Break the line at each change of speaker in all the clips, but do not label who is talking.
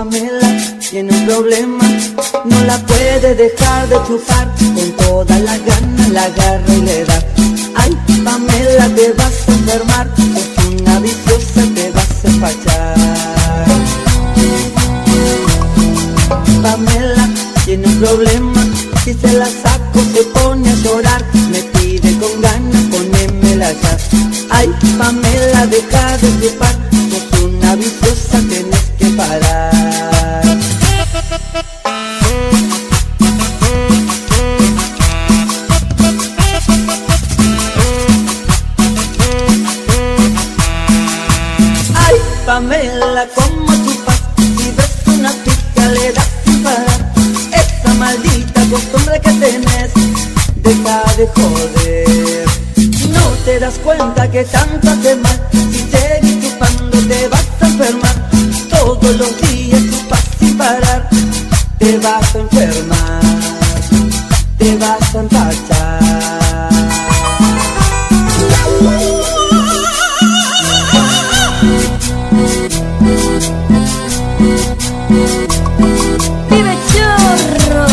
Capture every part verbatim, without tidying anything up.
Pamela tiene un problema, no la puede dejar de chupar, con todas las ganas la agarra y le da. Ay, Pamela, te vas a enfermar, es una viciosa, te vas a empachar. Pamela tiene un problema, si se la saco se pone a llorar, me pide con ganas ponémela ya. Ay, Pamela, deja de chupar, es una viciosa, tenés que parar. Ay, Pamela, ¿cómo chupas? Si ves una pica le das sin parar. Esa maldita costumbre que tenés, deja de joder. No te das cuenta que tanto hace mal, si sigues chupando te vas a enfermar. Todos los días chupas sin parar, te vas a enfermar, te vas a empachar.
¡Vive Chorro!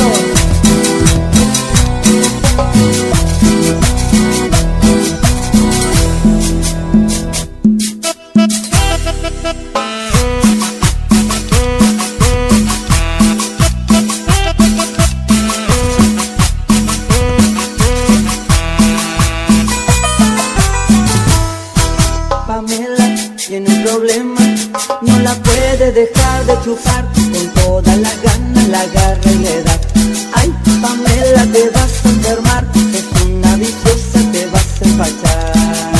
Pamela tiene un problema, no la puede dejar de chupar, con todas las ganas la agarra y le da. Ay, Pamela, te vas a enfermar, es una viciosa, te vas a empachar.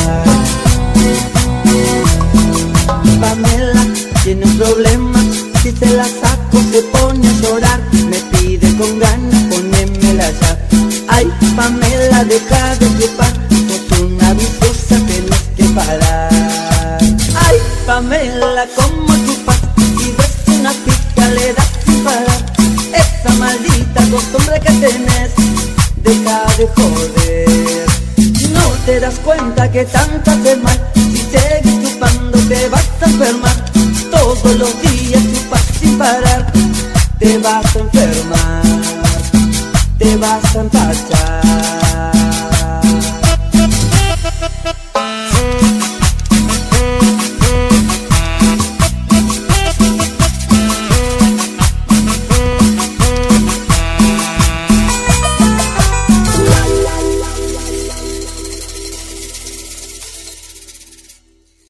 Pamela tiene un problema, si se la saco se pone a llorar, me pide con ganas ponémela ya. Ay, Pamela, deja de chupar, es una viciosa, tenés que parar. Ay, Pamela, ¿cómo chupas? Si ves una pica le das sin parar. Esa maldita costumbre que tenés, deja de joder. No te das cuenta que tanto hace mal, si sigues chupando te vas a enfermar. Todos los días chupas sin parar, te vas a enfermar, te vas a empachar.